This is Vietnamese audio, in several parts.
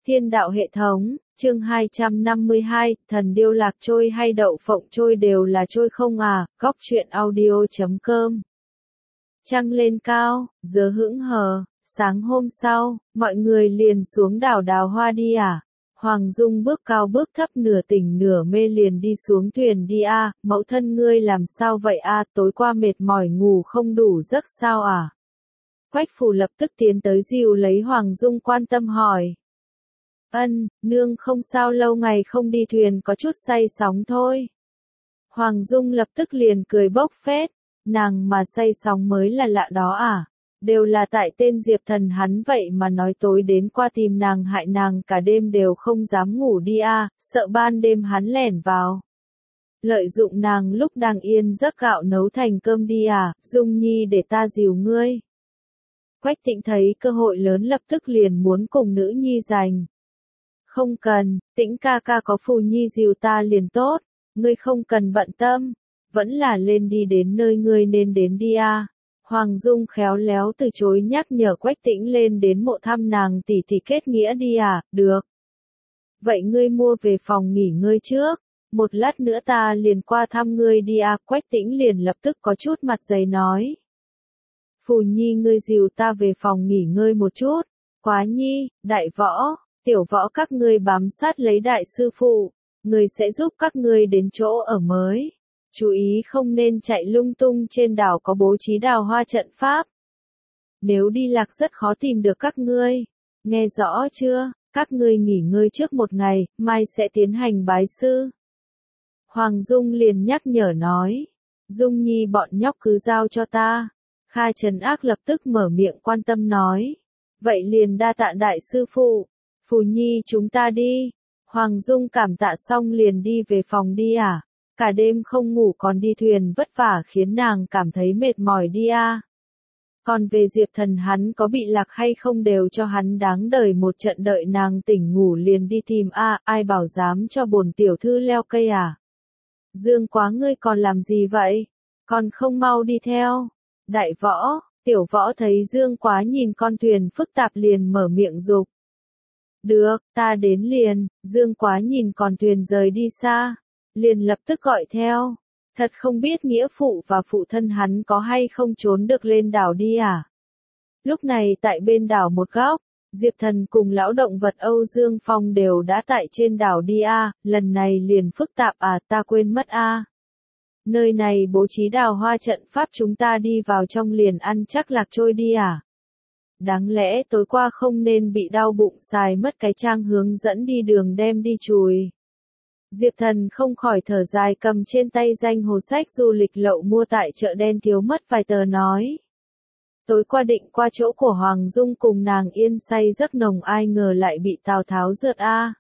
Thiên đạo hệ thống, chương 252, thần điêu lạc trôi hay đậu phộng trôi đều là trôi không à, góc truyện audio.com. Trăng lên cao, giờ hững hờ, sáng hôm sau, mọi người liền xuống đảo Đào Hoa đi à. Hoàng Dung bước cao bước thấp nửa tỉnh nửa mê liền đi xuống thuyền đi a, mẫu thân ngươi làm sao vậy a, tối qua mệt mỏi ngủ không đủ giấc sao à. Quách Phù lập tức tiến tới dìu lấy Hoàng Dung quan tâm hỏi. Nương không sao, lâu ngày không đi thuyền có chút say sóng thôi. Hoàng Dung lập tức liền cười bốc phét, nàng mà say sóng mới là lạ đó à, đều là tại tên Diệp Thần hắn vậy mà nói tối đến qua tìm nàng hại nàng cả đêm đều không dám ngủ đi a, sợ ban đêm hắn lẻn vào. Lợi dụng nàng lúc đang yên giấc gạo nấu thành cơm đi à, Dung Nhi để ta dìu ngươi. Quách Tĩnh thấy cơ hội lớn lập tức liền muốn cùng nữ nhi giành. Không cần, Tĩnh ca ca có Phù Nhi dìu ta liền tốt, ngươi không cần bận tâm, vẫn là lên đi đến nơi ngươi nên đến đi a. Hoàng Dung khéo léo từ chối nhắc nhở Quách Tĩnh lên đến mộ thăm nàng tỷ tỷ kết nghĩa đi à, được. Vậy ngươi mua về phòng nghỉ ngơi trước, một lát nữa ta liền qua thăm ngươi đi à, Quách Tĩnh liền lập tức có chút mặt dày nói. Phù Nhi ngươi dìu ta về phòng nghỉ ngơi một chút, Quá Nhi, Đại Võ, Tiểu Võ các ngươi bám sát lấy đại sư phụ, người sẽ giúp các ngươi đến chỗ ở mới. Chú ý không nên chạy lung tung, trên đảo có bố trí đào hoa trận pháp. Nếu đi lạc rất khó tìm được các ngươi. Nghe rõ chưa, các ngươi nghỉ ngơi trước một ngày, mai sẽ tiến hành bái sư. Hoàng Dung liền nhắc nhở nói. Dung Nhi bọn nhóc cứ giao cho ta. Kha Trấn Ác lập tức mở miệng quan tâm nói. Vậy liền đa tạ đại sư phụ. Phù Nhi chúng ta đi. Hoàng Dung cảm tạ xong liền đi về phòng đi à. Cả đêm không ngủ còn đi thuyền vất vả khiến nàng cảm thấy mệt mỏi đi a. Còn về Diệp Thần hắn có bị lạc hay không đều cho hắn đáng đời một trận, đợi nàng tỉnh ngủ liền đi tìm a, ai bảo dám cho bổn tiểu thư leo cây à. Dương Quá ngươi còn làm gì vậy? Còn không mau đi theo. Đại Võ, Tiểu Võ thấy Dương Quá nhìn con thuyền phức tạp liền mở miệng giục. Được, ta đến liền. Dương Quá nhìn con thuyền rời đi xa, liền lập tức gọi theo. Thật không biết nghĩa phụ và phụ thân hắn có hay không trốn được lên đảo đi à. Lúc này tại bên đảo một góc, Diệp Thần cùng lão động vật Âu Dương Phong đều đã tại trên đảo đi a, lần này liền phức tạp à, ta quên mất a. Nơi này bố trí đào hoa trận pháp, chúng ta đi vào trong liền ăn chắc lạc trôi đi à. Đáng lẽ tối qua không nên bị đau bụng xài mất cái trang hướng dẫn đi đường đem đi chùi. Diệp Thần không khỏi thở dài, cầm trên tay danh hồ sách du lịch lậu mua tại chợ đen thiếu mất vài tờ nói. Tối qua định qua chỗ của Hoàng Dung cùng nàng yên say giấc nồng, ai ngờ lại bị Tào Tháo rượt a.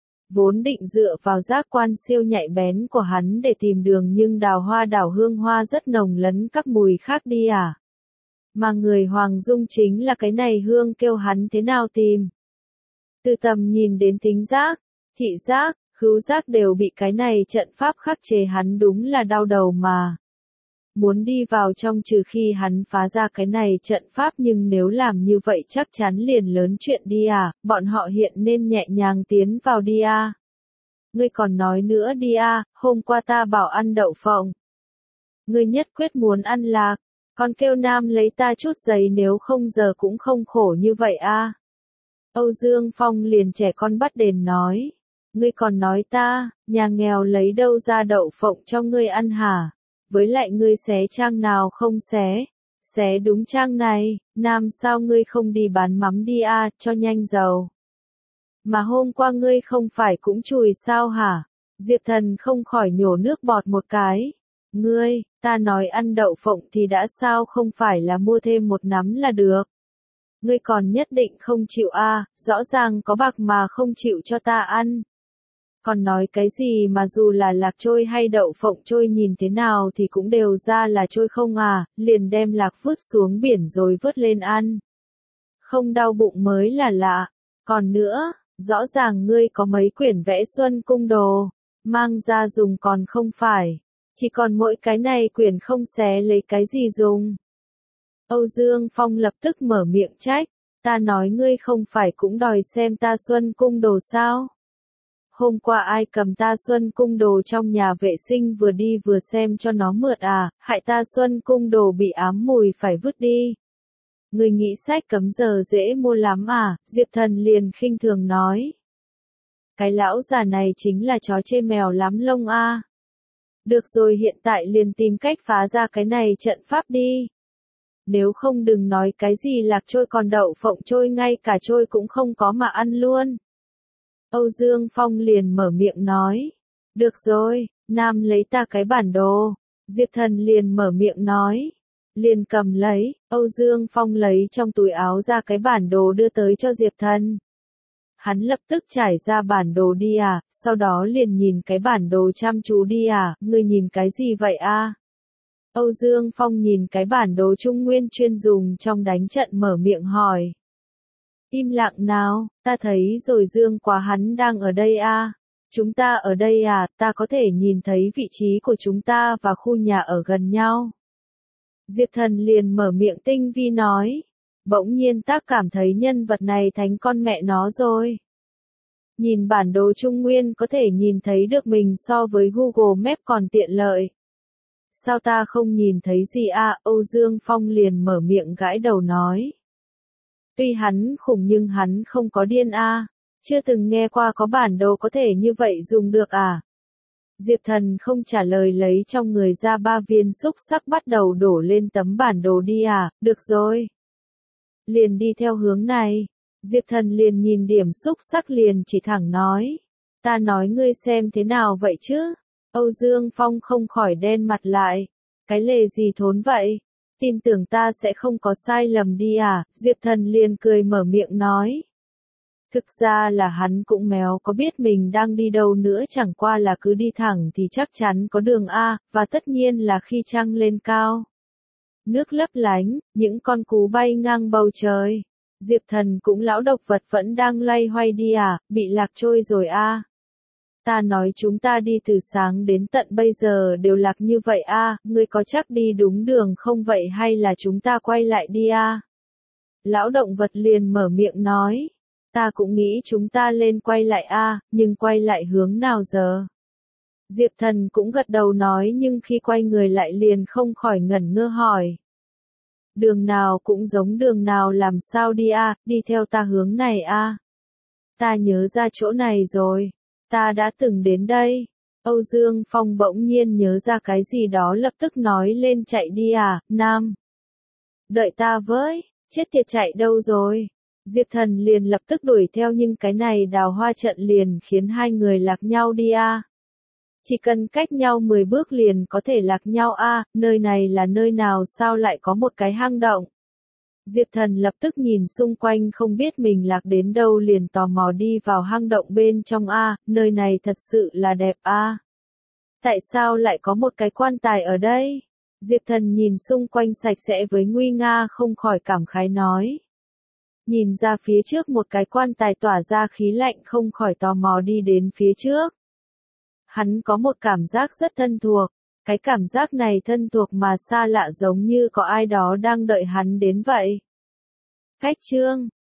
Vốn định dựa vào giác quan siêu nhạy bén của hắn để tìm đường, nhưng đào hoa đảo hương hoa rất nồng lấn các mùi khác đi à. Mà người Hoàng Dung chính là cái này hương, kêu hắn thế nào tìm. Từ tầm nhìn đến thính giác, thị giác, khứu giác đều bị cái này trận pháp khắc chế, hắn đúng là đau đầu mà. Muốn đi vào trong trừ khi hắn phá ra cái này trận pháp, nhưng nếu làm như vậy chắc chắn liền lớn chuyện đi à, bọn họ hiện nên nhẹ nhàng tiến vào đi à. Ngươi còn nói nữa đi à, hôm qua ta bảo ăn đậu phộng. Ngươi nhất quyết muốn ăn lạc, còn kêu Nam lấy ta chút giấy, nếu không giờ cũng không khổ như vậy à. Âu Dương Phong liền trẻ con bắt đền nói. Ngươi còn nói ta, nhà nghèo lấy đâu ra đậu phộng cho ngươi ăn hả? Với lại ngươi xé trang nào không xé? Xé đúng trang này, Nam sao ngươi không đi bán mắm đi a, cho nhanh giàu. Mà hôm qua ngươi không phải cũng chùi sao hả? Diệp Thần không khỏi nhổ nước bọt một cái. Ngươi, ta nói ăn đậu phộng thì đã sao, không phải là mua thêm một nắm là được. Ngươi còn nhất định không chịu a, rõ ràng có bạc mà không chịu cho ta ăn. Còn nói cái gì mà dù là lạc trôi hay đậu phộng trôi nhìn thế nào thì cũng đều ra là trôi không à, liền đem lạc vứt xuống biển rồi vớt lên ăn. Không đau bụng mới là lạ. Còn nữa, rõ ràng ngươi có mấy quyển vẽ Xuân Cung đồ, mang ra dùng còn không phải. Chỉ còn mỗi cái này quyển không xé lấy cái gì dùng. Âu Dương Phong lập tức mở miệng trách. Ta nói ngươi không phải cũng đòi xem ta Xuân Cung đồ sao? Hôm qua ai cầm ta Xuân Cung đồ trong nhà vệ sinh vừa đi vừa xem cho nó mượt à, hại ta Xuân Cung đồ bị ám mùi phải vứt đi. Người nghĩ sách cấm giờ dễ mua lắm à, Diệp Thần liền khinh thường nói. Cái lão già này chính là chó chê mèo lắm lông a. Được rồi, hiện tại liền tìm cách phá ra cái này trận pháp đi. Nếu không đừng nói cái gì lạc trôi, còn đậu phộng trôi ngay cả trôi cũng không có mà ăn luôn. Âu Dương Phong liền mở miệng nói. Được rồi, Nam lấy ta cái bản đồ. Diệp Thần liền mở miệng nói. Liền cầm lấy, Âu Dương Phong lấy trong túi áo ra cái bản đồ đưa tới cho Diệp Thần. Hắn lập tức trải ra bản đồ đi à, sau đó liền nhìn cái bản đồ chăm chú đi à, ngươi nhìn cái gì vậy a? Âu Dương Phong nhìn cái bản đồ Trung Nguyên chuyên dùng trong đánh trận mở miệng hỏi. Im lặng nào, ta thấy rồi Dương Quá hắn đang ở đây a. Chúng ta ở đây à, ta có thể nhìn thấy vị trí của chúng ta và khu nhà ở gần nhau. Diệp Thần liền mở miệng tinh vi nói. Bỗng nhiên ta cảm thấy nhân vật này thành con mẹ nó rồi. Nhìn bản đồ Trung Nguyên có thể nhìn thấy được mình so với Google Maps còn tiện lợi. Sao ta không nhìn thấy gì à? Âu Dương Phong liền mở miệng gãi đầu nói. Tuy hắn khủng nhưng hắn không có điên à. Chưa từng nghe qua có bản đồ có thể như vậy dùng được à? Diệp Thần không trả lời, lấy trong người ra 3 viên xúc sắc bắt đầu đổ lên tấm bản đồ đi à, được rồi. Liền đi theo hướng này. Diệp Thần liền nhìn điểm xúc sắc liền chỉ thẳng nói. Ta nói ngươi xem thế nào vậy chứ? Âu Dương Phong không khỏi đen mặt lại. Cái lề gì thốn vậy? Tin tưởng ta sẽ không có sai lầm đi à? Diệp Thần liền cười mở miệng nói. Thực ra là hắn cũng méo, có biết mình đang đi đâu nữa, chẳng qua là cứ đi thẳng thì chắc chắn có đường A, và tất nhiên là khi trăng lên cao. Nước lấp lánh, những con cú bay ngang bầu trời. Diệp Thần cũng lão độc vật vẫn đang loay hoay đi à, bị lạc trôi rồi a. Ta nói chúng ta đi từ sáng đến tận bây giờ đều lạc như vậy a, ngươi có chắc đi đúng đường không vậy hay là chúng ta quay lại đi a? Lão động vật liền mở miệng nói. Ta cũng nghĩ chúng ta lên quay lại a, nhưng quay lại hướng nào giờ? Diệp Thần cũng gật đầu nói, nhưng khi quay người lại liền không khỏi ngẩn ngơ hỏi. Đường nào cũng giống đường nào, làm sao đi a, đi theo ta hướng này a. Ta nhớ ra chỗ này rồi, ta đã từng đến đây. Âu Dương Phong bỗng nhiên nhớ ra cái gì đó lập tức nói lên, chạy đi à, Nam. Đợi ta với, chết tiệt, chạy đâu rồi? Diệp Thần liền lập tức đuổi theo, nhưng cái này đào hoa trận liền khiến hai người lạc nhau đi a. Chỉ cần cách nhau 10 bước liền có thể lạc nhau a, nơi này là nơi nào, sao lại có một cái hang động? Diệp Thần lập tức nhìn xung quanh không biết mình lạc đến đâu, liền tò mò đi vào hang động bên trong a, nơi này thật sự là đẹp a. Tại sao lại có một cái quan tài ở đây? Diệp Thần nhìn xung quanh sạch sẽ với nguy nga không khỏi cảm khái nói. Nhìn ra phía trước một cái quan tài tỏa ra khí lạnh, không khỏi tò mò đi đến phía trước. Hắn có một cảm giác rất thân thuộc, cái cảm giác này thân thuộc mà xa lạ, giống như có ai đó đang đợi hắn đến vậy. Khách trương,